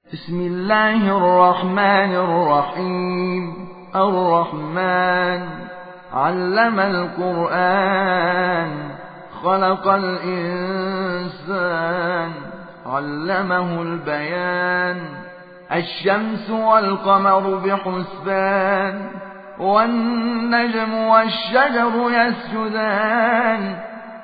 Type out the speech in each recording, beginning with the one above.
بسم الله الرحمن الرحيم. الرحمن علم القرآن، خلق الإنسان، علمه البيان. الشمس والقمر بحسبان، والنجم والشجر يسجدان.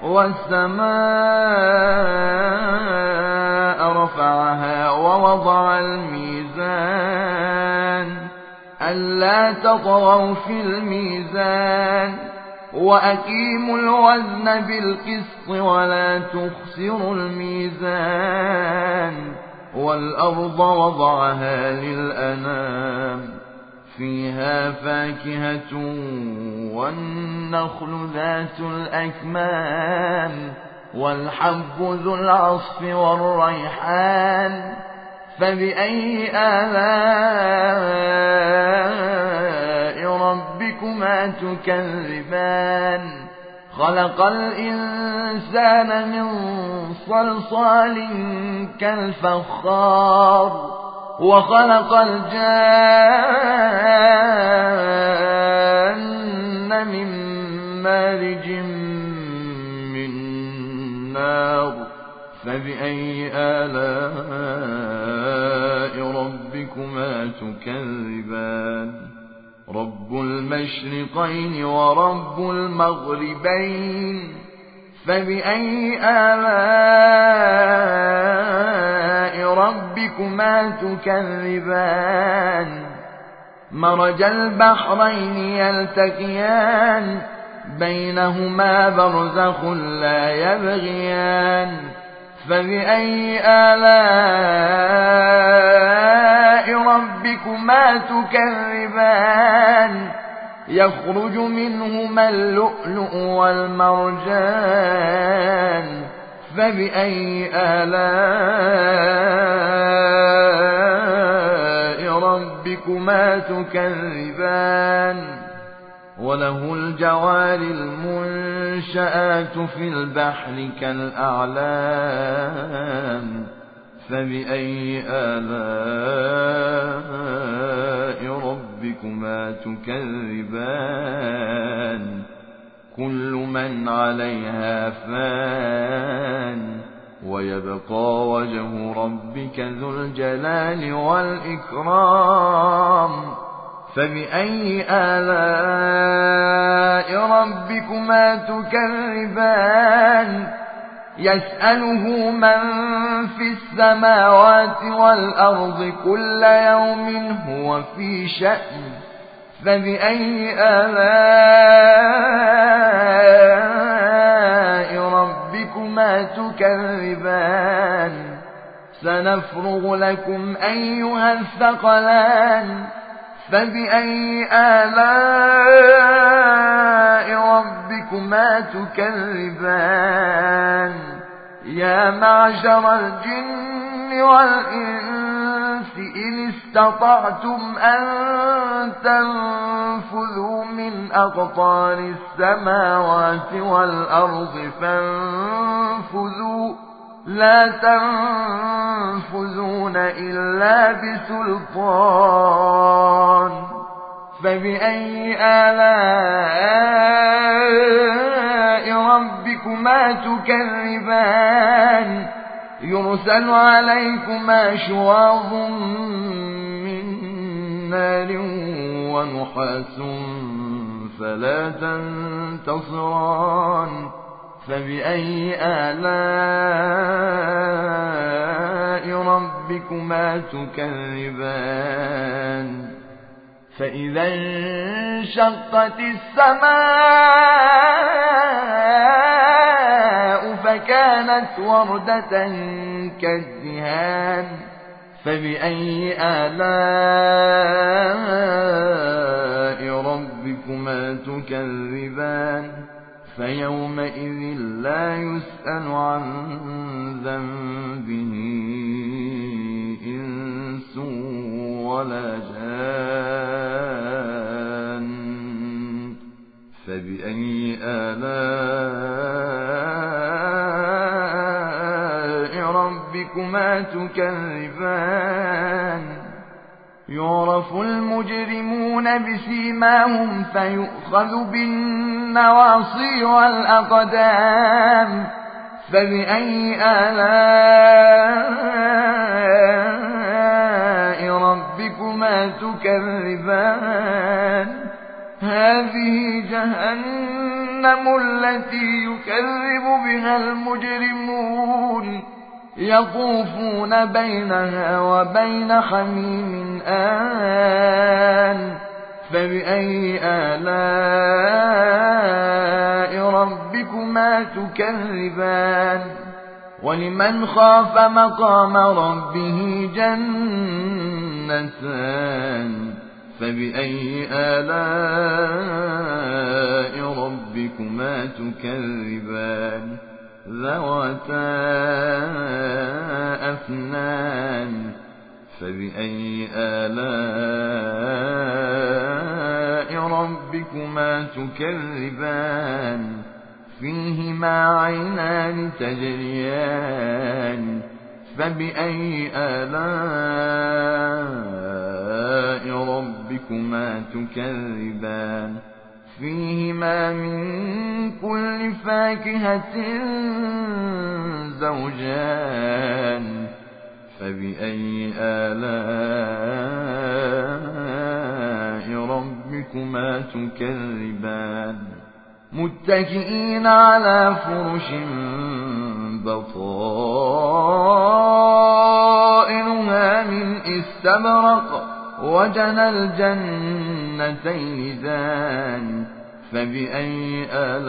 والسماء رفعها ووضع الميزان، ألا تطغوا في الميزان، وأقيموا الوزن بالقسط ولا تخسروا الميزان. والأرض وضعها للأنام، فيها فاكهة والنخل ذات الأكمام، والحب ذو العصف والريحان. فبأي آلاء ربكما تكذبان؟ خلق الإنسان من صلصال كالفخار، وخلق الجان من مارج من نار. فبأي آلاء ربكما تكذبان؟ رب المشرقين ورب المغربين. فبأي آلاء ربكما تكذبان؟ مرج البحرين يلتقيان، بينهما برزخ لا يبغيان. فبأي آلاء ربكما تكذبان؟ يخرج منهما اللؤلؤ والمرجان. فبأي آلاء ربكما تكذبان؟ وله الجوار المنشآت في البحر كالأعلام. فبأي آلاء ربكما تكذبان؟ كل من عليها فان، ويبقى وجه ربك ذو الجلال والإكرام. فبأي آلاء ربكما تكذبان؟ يسأله من في السماوات والأرض كل يوم هو في شأن. فبأي آلاء ربكما تكذبان؟ سنفرغ لكم أيها الثقلان. فبأي آلاء ربكما تكذبان؟ يا معشر الجن والإنس إن استطعتم أن تنفذوا من أقطار السماوات والأرض فانفذوا، لا تنفذون إلا بسلطان. فبأي آلاء ربكما تكذبان؟ يرسل عليكما شواظ من نار ونحاس فلا تنتصران. فبأي آلاء ربكما تكذبان؟ فإذا انشقت السماء فكانت وردة كالدهان. فبأي آلاء ربكما تكذبان؟ فيومئذ لا يسأل عن ذنبه إنس ولا جان. فبأي آلاء ربكما تكذبان؟ يعرف المجرمون بسيماهم فيؤخذ بالنواصي والأقدام فبأي آلاء ربكما تكذبان هذه جهنم التي يكذب بها المجرمون يطوفون بينها وبين حميم آن فبأي آلاء ربكما تكذبان ولمن خاف مقام ربه جنتان فبأي آلاء ربكما تكذبان ذواتا أفنان فبأي آلاء ربكما تكذبان فيهما عينان تجريان فبأي آلاء ربكما تكذبان فيهما من كل فاكهة زوجان فبأي آلاء ربكما تكذبان متكئين على فرش بطائنها من استبرق وجنى الجنتين دان فبأي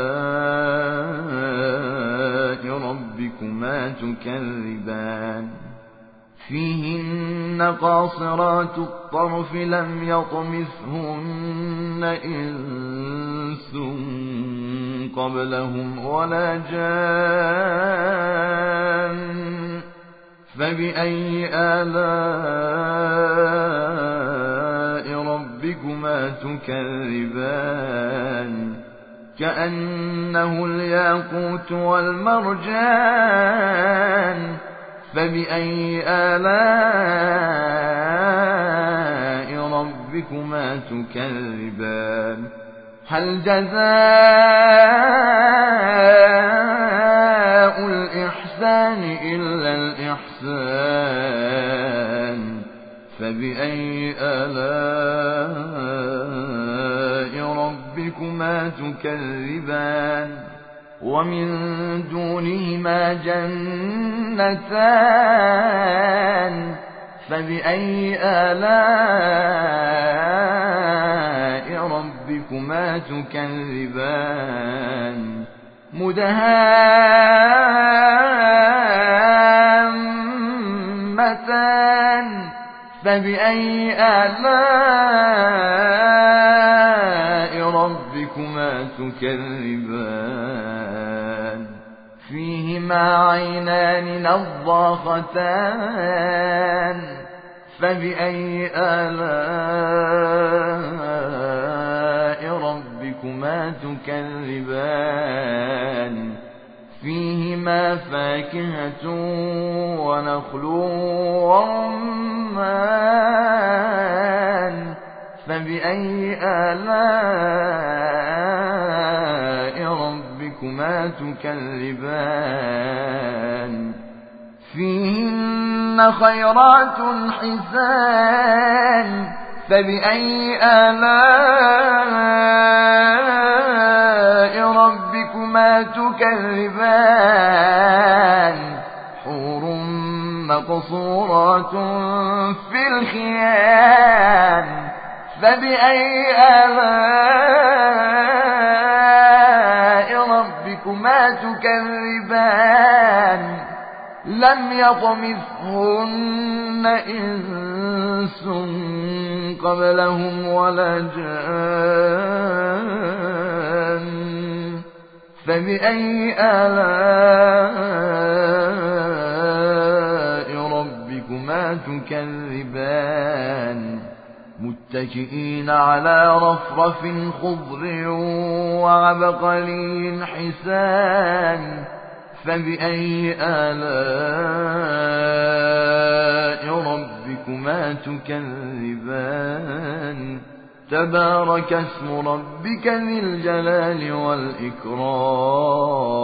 آلاء ربكما تكذبان فيهن قاصرات الطرف لم يطمثهن إنس قبلهم ولا جان فبأي آلاء ربكما تكذبان كأنه الياقوت والمرجان فبأي آلاء ربكما تكذبان هل جزاء الإحسان إلا الإحسان فبأي آلاء ربكما تكذبان ومن دونهما جنتان فبأي آلاء ربكما تكذبان مدهامتان فبأي آلاء ربكما تكذبان فيهما عينان نضاختان فبأي آلاء ربكما تكذبان فيهما فاكهة ونخل ورمان فبأي آلاء ربكما تكذبان فيهن خيرات حسان فبأي آلاء ربكما تكذبان حور مقصورات في الخيام فبأي آلاء ربكما تكذبان لم يطمثهن إنس قبلهم ولا جان فبأي آلاء ربكما تكذبان متكئين على رفرف خضر وعبقري حسان فبأي آلاء ربكما ربكما تكذبان تبارك اسم ربك ذي الجلال والإكرام